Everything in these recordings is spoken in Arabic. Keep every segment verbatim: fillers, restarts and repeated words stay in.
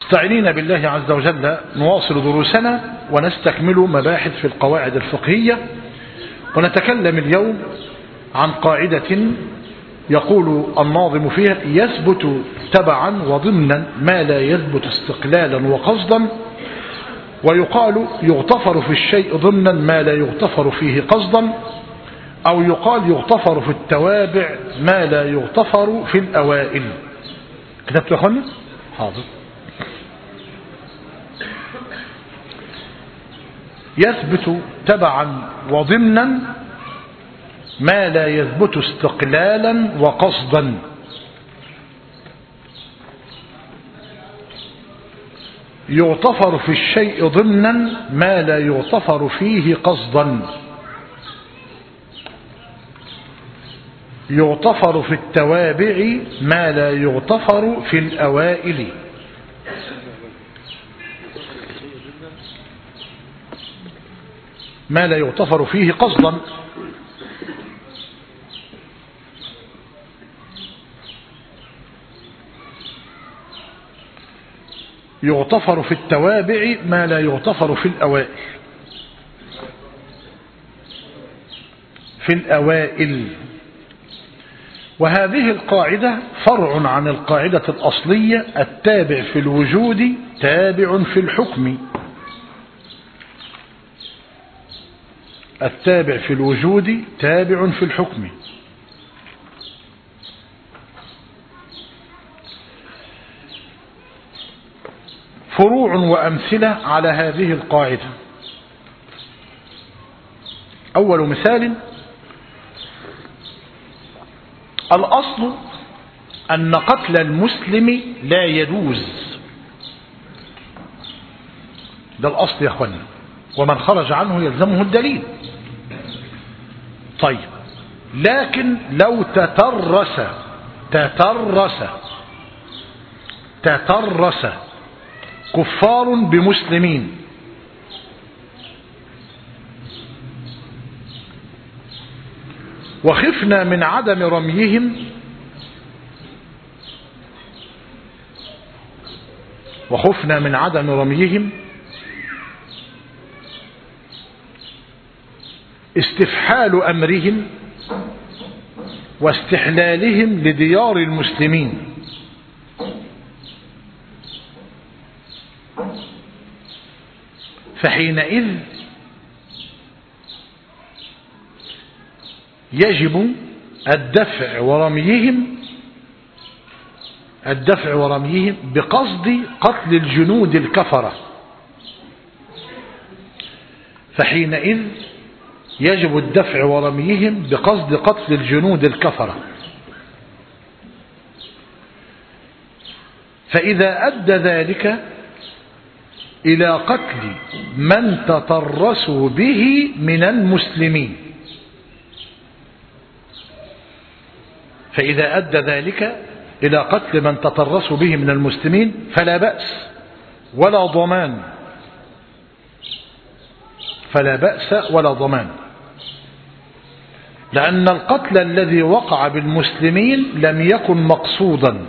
مستعينين بالله عز وجل نواصل دروسنا ونستكمل مباحث في القواعد الفقهية، ونتكلم اليوم عن قاعدة يقول الناظم فيها: يثبت تبعا وضمنا ما لا يثبت استقلالا وقصدا، ويقال يغتفر في الشيء ضمنا ما لا يغتفر فيه قصدا، أو يقال يغتفر في التوابع ما لا يغتفر في الأوائل. كتبت يا أخوانا؟ حاضر. يثبت تبعا وضمنا ما لا يثبت استقلالا وقصدا. يغتفر في الشيء ضمنا ما لا يغتفر فيه قصدا. يغتفر في التوابع ما لا يغتفر في الأوائل. ما لا يغتفر فيه قصدا. يغتفر في التوابع ما لا يغتفر في الأوائل. في الأوائل. وهذه القاعدة فرع عن القاعدة الأصلية: التابع في الوجود تابع في الحكم. التابع في الوجود تابع في الحكم. فروع وأمثلة على هذه القاعدة. أول مثال: الأصل أن قتل المسلم لا يجوز. ده الأصل يا أخوانا، ومن خرج عنه يلزمه الدليل. طيب، لكن لو تترس تترس تترس كفار بمسلمين وخفنا من عدم رميهم وخفنا من عدم رميهم استفحال أمرهم واستحلالهم لديار المسلمين، فحينئذ يجب الدفع ورميهم الدفع ورميهم بقصد قتل الجنود الكفرة. فحينئذ يجب الدفع ورميهم بقصد قتل الجنود الكفرة. فإذا أدى ذلك إلى قتل من تطرسوا به من المسلمين فإذا أدى ذلك إلى قتل من تطرسوا به من المسلمين فلا بأس ولا ضمان فلا بأس ولا ضمان لأن القتل الذي وقع بالمسلمين لم يكن مقصودا،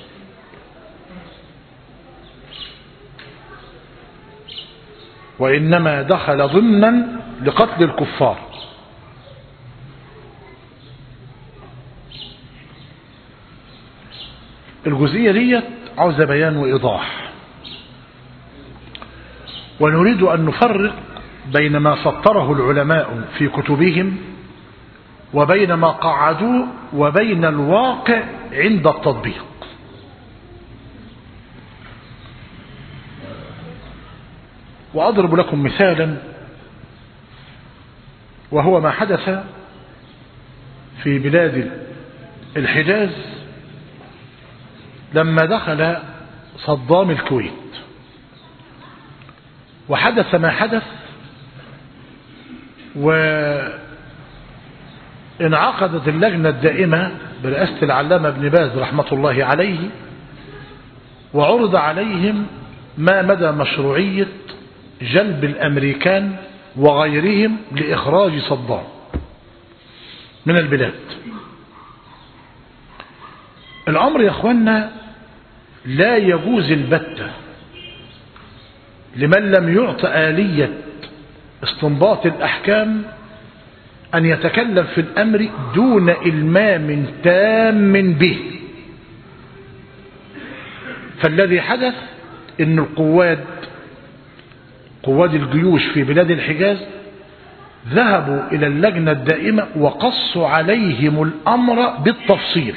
وإنما دخل ضمنا لقتل الكفار. الجزئية دي عاوزة بيان وإيضاح، ونريد أن نفرق بين ما سطره العلماء في كتبهم وبين ما قعدوه وبين الواقع عند التطبيق. وأضرب لكم مثالا، وهو ما حدث في بلاد الحجاز لما دخل صدام الكويت، وحدث ما حدث، وانعقدت اللجنة الدائمة برئاسة العلامة ابن باز رحمة الله عليه، وعرض عليهم ما مدى مشروعية جلب الأمريكان وغيرهم لإخراج صدام من البلاد. الأمر يا أخوانا لا يجوز البتة لمن لم يعط آلية استنباط الأحكام أن يتكلم في الأمر دون إلمام تام به. فالذي حدث إن القواد قواد الجيوش في بلاد الحجاز ذهبوا إلى اللجنة الدائمة وقصوا عليهم الأمر بالتفصيل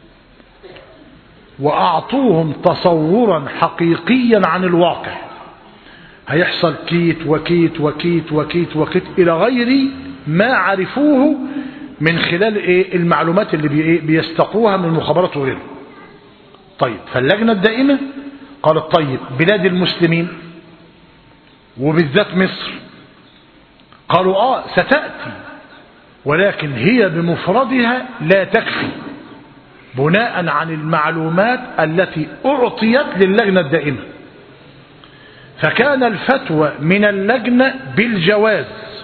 وأعطوهم تصورا حقيقيا عن الواقع، هيحصل كيت وكيت وكيت وكيت وكيت إلى غير ما عرفوه من خلال إيه المعلومات اللي بي بيستقوها من المخابرات وغيره. طيب فاللجنة الدائمة قالت طيب بلاد المسلمين وبالذات مصر، قالوا آه ستأتي ولكن هي بمفردها لا تكفي بناء عن المعلومات التي أعطيت للجنة الدائمة. فكان الفتوى من اللجنة بالجواز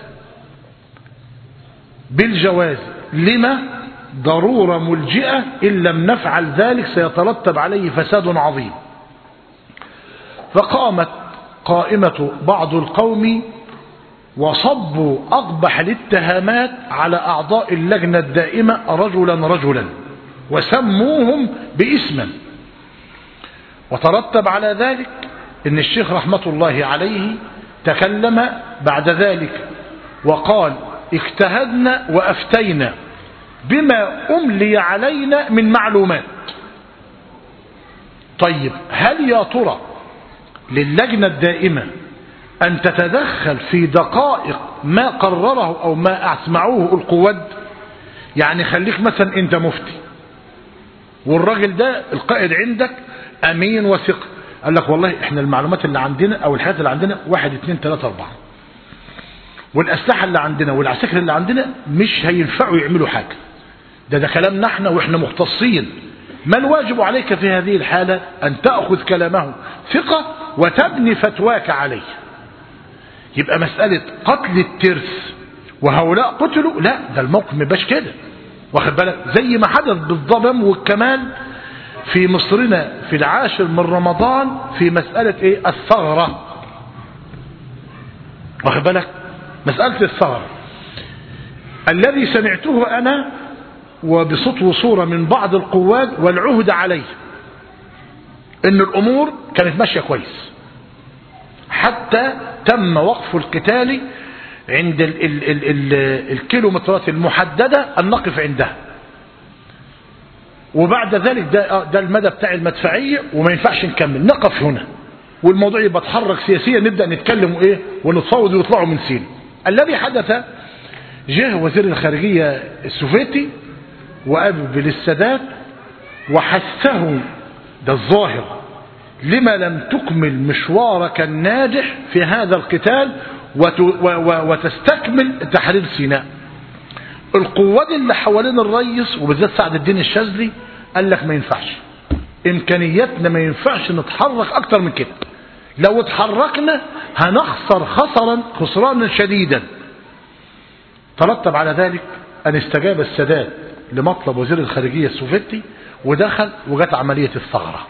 بالجواز لما ضرورة ملجئة إن لم نفعل ذلك سيترتب عليه فساد عظيم. فقامت قائمة بعض القوم وصبوا أقبح الاتهامات على أعضاء اللجنة الدائمة رجلا رجلا وسموهم باسما، وترتب على ذلك ان الشيخ رحمة الله عليه تكلم بعد ذلك وقال اجتهدنا وأفتينا بما أملي علينا من معلومات. طيب هل يا ترى للجنة الدائمة أن تتدخل في دقائق ما قرره أو ما أسمعوه القواد؟ يعني خليك مثلا أنت مفتي والراجل ده القائد عندك أمين وثق، قال لك والله احنا المعلومات اللي عندنا أو الحاجات اللي عندنا واحد اثنين ثلاثة أربعة، والأسلحة اللي عندنا والعساكر اللي عندنا مش هينفعوا يعملوا حاجة، ده ده كلامنا احنا واحنا مختصين. ما الواجب عليك في هذه الحالة؟ أن تأخذ كلامه ثقة وتبني فتواك عليه. يبقى مسألة قتل الترس وهؤلاء قتلوا، لا ده الموقف مباش كده، واخد بالك؟ زي ما حدث بالضبم والكمال في مصرنا في العاشر من رمضان في مسألة ايه الثغرة، واخد بالك؟ مسألة الثغرة الذي سمعته أنا وبصوت وصورة من بعض القواد والعهد عليه ان الامور كانت ماشية كويس حتى تم وقف القتال عند ال ال ال ال الكيلومترات المحددة أن نقف عندها، وبعد ذلك ده, ده المدى بتاع المدفعية وما ينفعش نكمل، نقف هنا والموضوع يبقى تحرك سياسيا نبدأ نتكلم ايه ونتفاوض ويطلعوا من سين. الذي حدث جه وزير الخارجية السوفيتي وقابل السادات وحثه ده الظاهر لما لم تكمل مشوارك الناجح في هذا القتال وتستكمل تحرير سيناء. القوات اللي حوالين الرئيس وبالذات سعد الدين الشاذلي قال لك ما ينفعش، امكانياتنا ما ينفعش نتحرك اكتر من كده، لو اتحركنا هنخسر خسرا خسرانا شديدا. ترتب على ذلك ان استجاب السادات لمطلب وزير الخارجية السوفيتي ودخل وجت عملية الثغرة،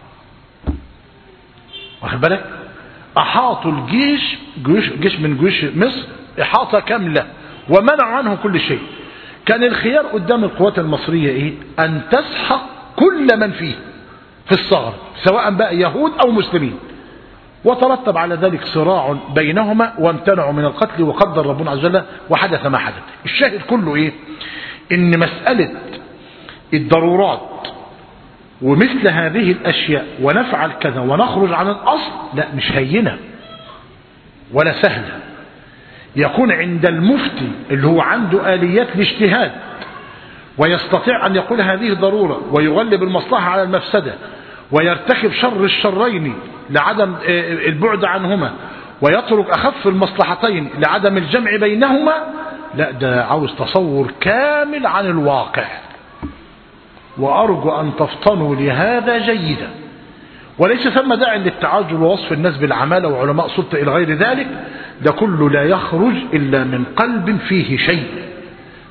واخد بالك؟ احاطوا الجيش جيش, جيش من جيوش مصر احاطة كاملة ومنعوا عنه كل شيء. كان الخيار قدام القوات المصرية ايه؟ ان تسحق كل من فيه في الثغرة سواء بقى يهود او مسلمين، وترتب على ذلك صراع بينهما وامتنعوا من القتل وقدر ربنا عز وجل وحدث ما حدث. الشاهد كله ايه؟ ان مسألة الضرورات ومثل هذه الاشياء ونفعل كذا ونخرج عن الاصل لا مش هينة ولا سهلة. يكون عند المفتي اللي هو عنده آليات الاجتهاد ويستطيع ان يقول هذه ضرورة ويغلب المصلحة على المفسدة ويرتكب شر الشرين لعدم البعد عنهما ويترك أخف المصلحتين لعدم الجمع بينهما، لا ده عاوز تصور كامل عن الواقع. وأرجو أن تفطنوا لهذا جيدا، وليس ثم داعي للتعجل ووصف الناس بالعمالة وعلماء سلطة إلى غير ذلك، ده كله لا يخرج إلا من قلب فيه شيء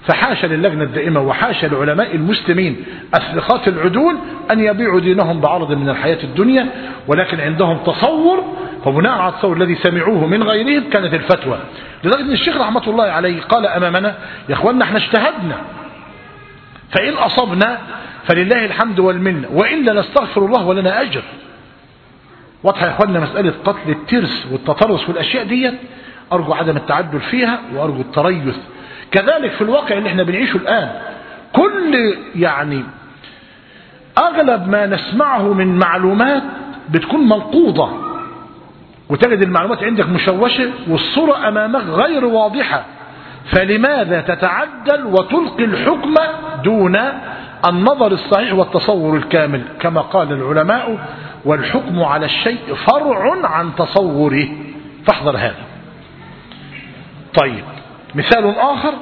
فحاشا للجنة الدائمة وحاشا لعلماء المسلمين الثقات العدول أن يبيعوا دينهم بعرض من الحياة الدنيا، ولكن عندهم تصور، فبناء على التصور الذي سمعوه من غيرهم كانت الفتوى. لذلك أن الشيخ رحمة الله عليه قال أمامنا: يا أخوانا احنا اجتهدنا، فإن أصبنا فلله الحمد والمنة، وإلا نستغفر الله ولنا أجر. واضحة يا أخوانا مسألة قتل الترس والتطرس والأشياء دي، أرجو عدم التعدل فيها وأرجو التريث. كذلك في الواقع اللي احنا بنعيشه الآن، كل يعني أغلب ما نسمعه من معلومات بتكون منقوضة، وتجد المعلومات عندك مشوشة والصورة أمامك غير واضحة، فلماذا تتعدل وتلقي الحكم دون النظر الصحيح والتصور الكامل؟ كما قال العلماء: والحكم على الشيء فرع عن تصوره، فاحذر هذا. طيب، مثال آخر: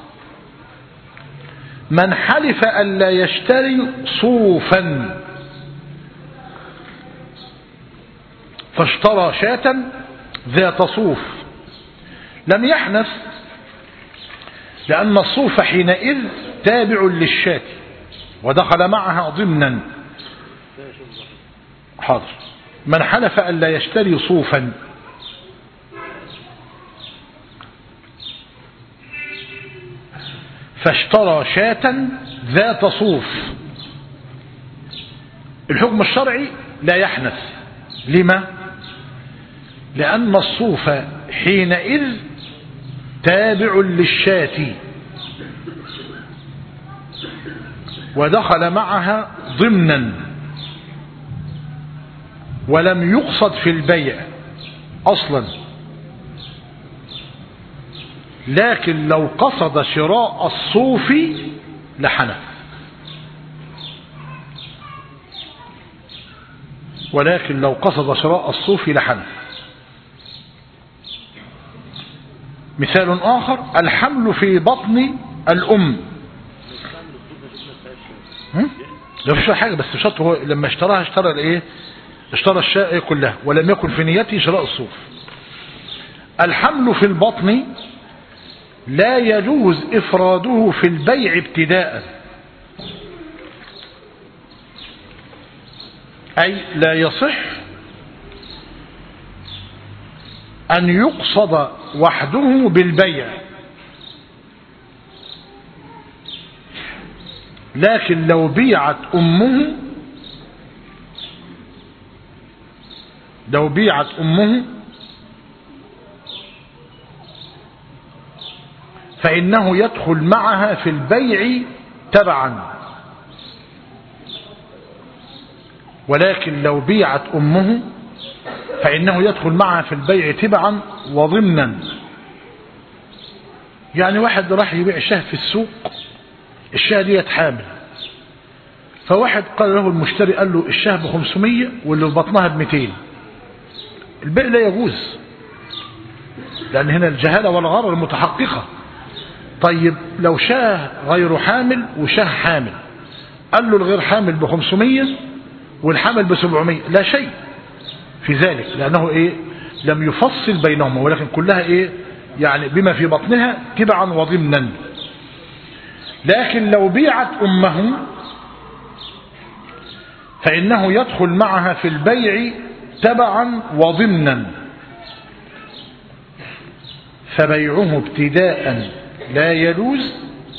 من حلف أن لا يشتري صوفا فاشترى شاة ذات صوف لم يحنث، لأن الصوف حينئذ تابع للشاة ودخل معها ضمنا. حاضر. من حلف أن لا يشتري صوفا فاشترى شاة ذات صوف، الحكم الشرعي لا يحنث. لما؟ لأن الصوف حينئذ تابع للشاة ودخل معها ضمنا، ولم يقصد في البيع أصلا، لكن لو قصد شراء الصوف لحنث، ولكن لو قصد شراء الصوف لحنث. مثال آخر: الحمل في بطن الأم. ده مش حاجة، بس شرط هو لما اشتراها اشترى الايه؟ اشترى الشاة كلها، ولم يكن في نيته شراء الصوف. الحمل في البطن لا يجوز إفراده في البيع ابتداء، أي لا يصح أن يقصد وحده بالبيع، لكن لو بيعت أمه لو بيعت أمه فإنه يدخل معها في البيع تبعا، ولكن لو بيعت أمه فإنه يدخل معها في البيع تبعا وضمنا. يعني واحد راح يبيع شاه في السوق، الشاه دي حامل، فواحد قال له المشتري، قال له الشاه بخمسمية واللي في بطنها بمتين، البيع لا يجوز، لأن هنا الجهالة والغرر متحققة. طيب لو شاه غير حامل وشاه حامل، قال له الغير حامل بخمسمية والحامل بسبعمية، لا شيء في ذلك، لأنه إيه؟ لم يفصل بينهما، ولكن كلها إيه؟ يعني بما في بطنها تبعا وضمنا. لكن لو بيعت أمه فإنه يدخل معها في البيع تبعا وضمنا، فبيعه ابتداء لا يجوز،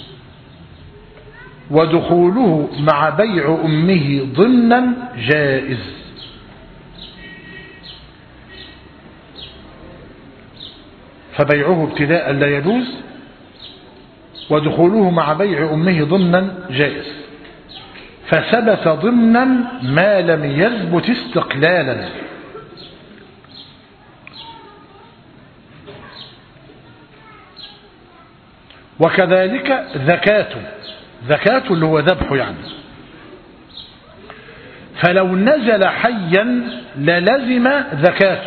ودخوله مع بيع أمه ضمنا جائز. فبيعه ابتداء لا يجوز، ودخوله مع بيع أمه ضمنا جائز، فثبت ضمنا ما لم يثبت استقلالا. وكذلك ذكاته، ذكاته اللي هو ذبحه يعني، فلو نزل حيا للزم ذكاته،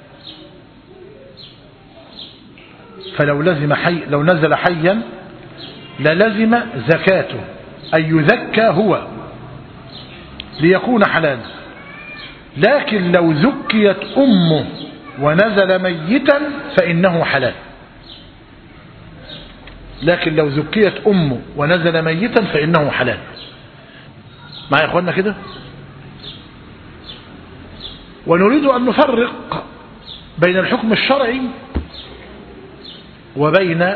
فلو لزم حي لو نزل حيا للزم زكاته، أي يذكى هو ليكون حلالا. لكن لو ذكيت أمه ونزل ميتا فإنه حلال. لكن لو زكيت أمه ونزل ميتا فإنه حلال. معي يا أخوانا كده؟ ونريد أن نفرق بين الحكم الشرعي وبين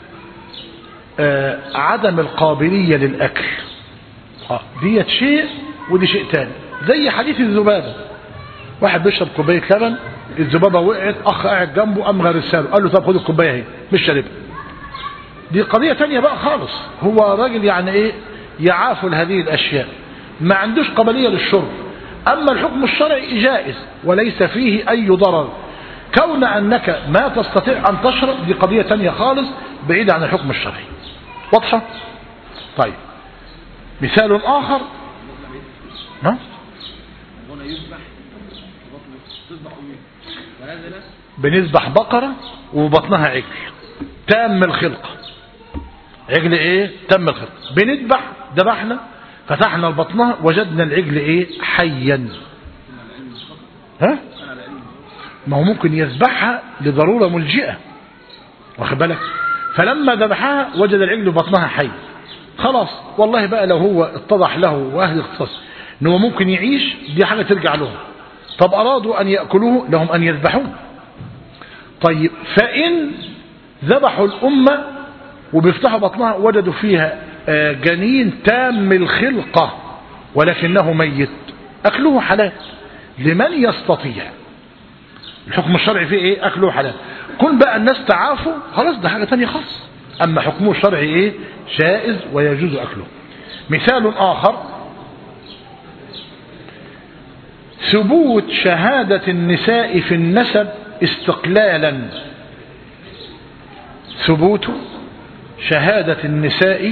آه عدم القابلية للأكل. آه ديت شيء ودي شيء تاني. زي حديث الذبابة، واحد بيشرب كوباية لبن، الذبابة وقعت، أخ قاعد جنبه قام غرساله، قال له طب خد الكوباية اهي، مش شاربها. دي قضية تانية بقى خالص. هو راجل يعني ايه يعافل هذه الأشياء، ما عندوش قابلية للشرب. أما الحكم الشرعي جائز وليس فيه أي ضرر. كون أنك ما تستطيع أن تشرب دي قضية تانية خالص بعيدة عن الحكم الشرعي. واضحة؟ طيب مثال آخر. ها؟ بنذبح بقرة وبطنها عجل تام الخلقة. عجل ايه؟ تم الخلقة. بنذبح، ذبحنا فتحنا البطنها وجدنا العجل ايه؟ حيا. ها؟ ما هو ممكن يذبحها لضرورة ملجئة، واخد بالك؟ فلما ذبحها وجد العجل بطنها حي، خلاص والله بقى لو هو اتضح له واهل اختصاص ان هو ممكن يعيش، دي حاجة ترجع لهم. طب ارادوا ان يأكلوه لهم ان يذبحوه. طيب فإن ذبحوا الأمة وبيفتحوا بطنها وجدوا فيها جنين تام الخلقة ولكنه ميت، أكله حلال لمن يستطيع. الحكم الشرعي فيه ايه؟ أكله حلال. كل بقى الناس تعافوا خلاص ده حاجة تانية خالص. أما حكمه الشرعي ايه؟ جائز ويجوز أكله. مثال آخر، ثبوت شهادة النساء في النسب استقلالا. ثبوت شهادة النساء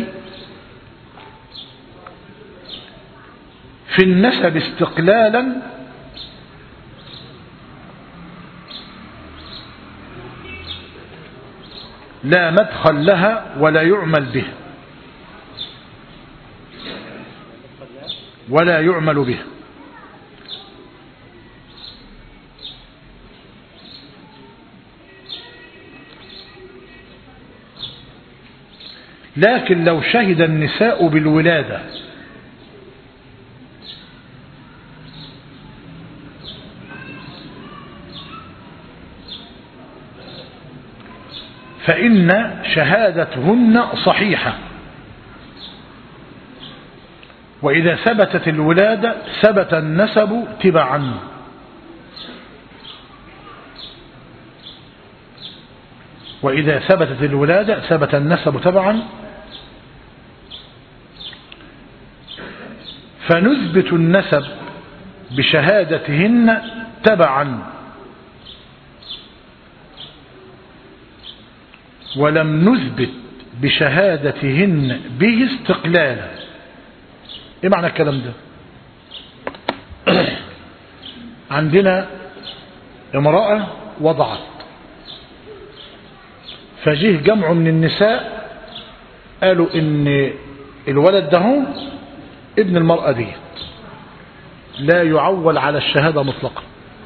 في النسب استقلالا لا مدخل لها ولا يعمل به ولا يعمل به. لكن لو شهد النساء بالولادة فإن شهادتهن صحيحة، وإذا ثبتت الولادة ثبت النسب تبعا. وإذا ثبتت الولادة ثبت النسب تبعا. فنثبت النسب بشهادتهن تبعا ولم نثبت بشهادتهن به استقلالا. ايه معنى الكلام ده؟ عندنا امرأة وضعت، فجيه جمع من النساء قالوا ان الولد ده ابن المرأة دي، لا يعول على الشهادة مطلقا.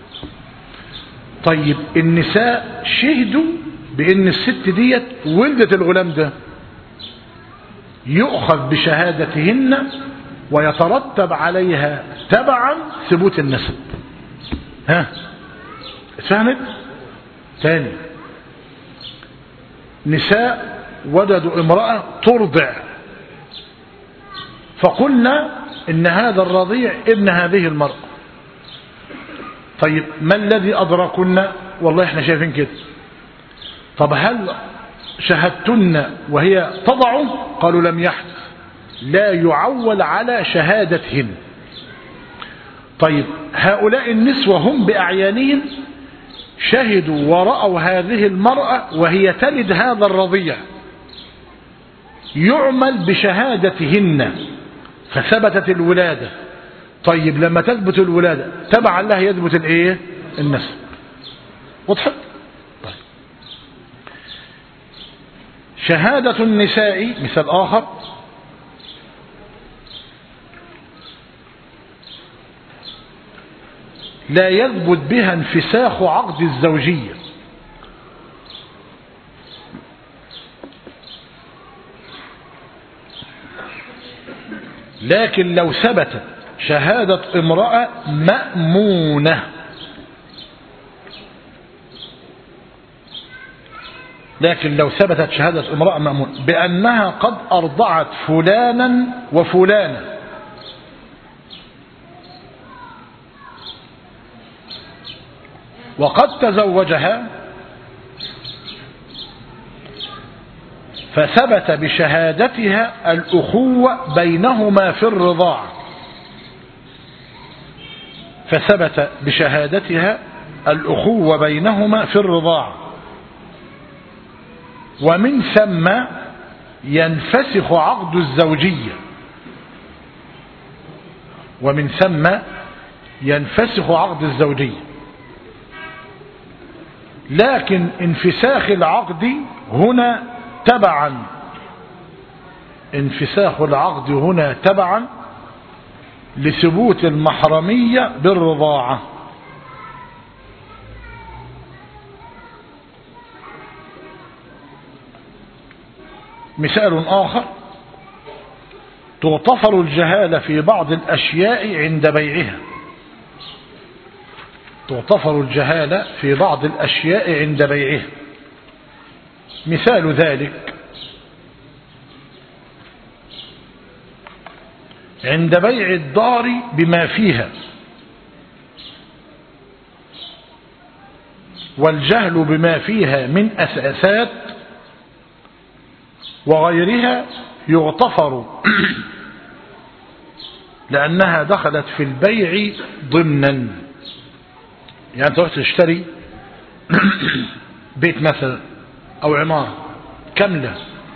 طيب النساء شهدوا بان الست ديت ولدت الغلام ده، يؤخذ بشهادتهن ويترتب عليها تبعا ثبوت النسب. ها فهمت؟ ثاني، نساء وجدوا امرأة ترضع فقلنا ان هذا الرضيع ابن هذه المرأة. طيب ما الذي أدركنا؟ والله احنا شايفين كده. طب هل شهدتن وهي تضع؟ قالوا لم يحدث، لا يعول على شهادتهن. طيب هؤلاء النسوة هم بأعيانهم شهدوا ورأوا هذه المرأة وهي تلد هذا الرضيع، يعمل بشهادتهن فثبتت الولادة. طيب لما تثبت الولادة تبعا لها يثبت الايه؟ النسب. وضحت؟ طيب شهادة النساء مثال آخر، لا يثبت بها انفساخ عقد الزوجية. لكن لو ثبتت شهادة امرأة مأمونة، لكن لو ثبتت شهادة امرأة مأمونة بأنها قد أرضعت فلانا وفلانا، وقد تزوجها، فثبت بشهادتها الأخوة بينهما في الرضاعة، فثبت بشهادتها الأخوة بينهما في الرضاعة، ومن ثم ينفسخ عقد الزوجية، ومن ثم ينفسخ عقد الزوجية. لكن انفساخ العقد هنا تبعا انفساخ العقد هنا تبعا لثبوت المحرمية بالرضاعة. مثال آخر: تغتفر الجهالة في بعض الأشياء عند بيعها، تغتفر الجهالة في بعض الأشياء عند بيعها. مثال ذلك: عند بيع الدار بما فيها، والجهل بما فيها من أساسات وغيرها يغتفر لأنها دخلت في البيع ضمنا. يعني تروح تشتري بيت مثلا أو عمارة كاملة،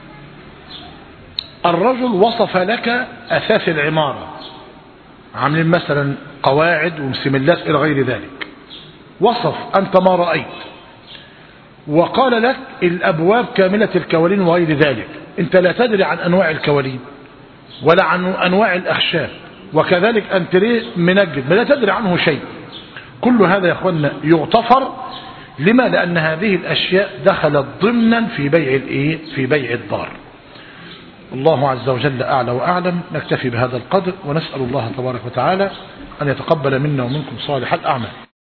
الرجل وصف لك أساس العمارة، عاملين مثلا قواعد ومسملات إلى غير ذلك، وصف أنت ما رأيت، وقال لك الأبواب كاملة الكوالين وغير ذلك، أنت لا تدري عن أنواع الكوالين ولا عن أنواع الأخشاب، وكذلك أنت ليه منجد لا تدري عنه شيء. كل هذا يا أخوانا يغتفر. لما؟ لأن هذه الأشياء دخلت ضمنا في بيع الإيه؟ في بيع الدار. الله عز وجل أعلى وأعلم. نكتفي بهذا القدر، ونسأل الله تبارك وتعالى أن يتقبل منا ومنكم صالح الأعمال.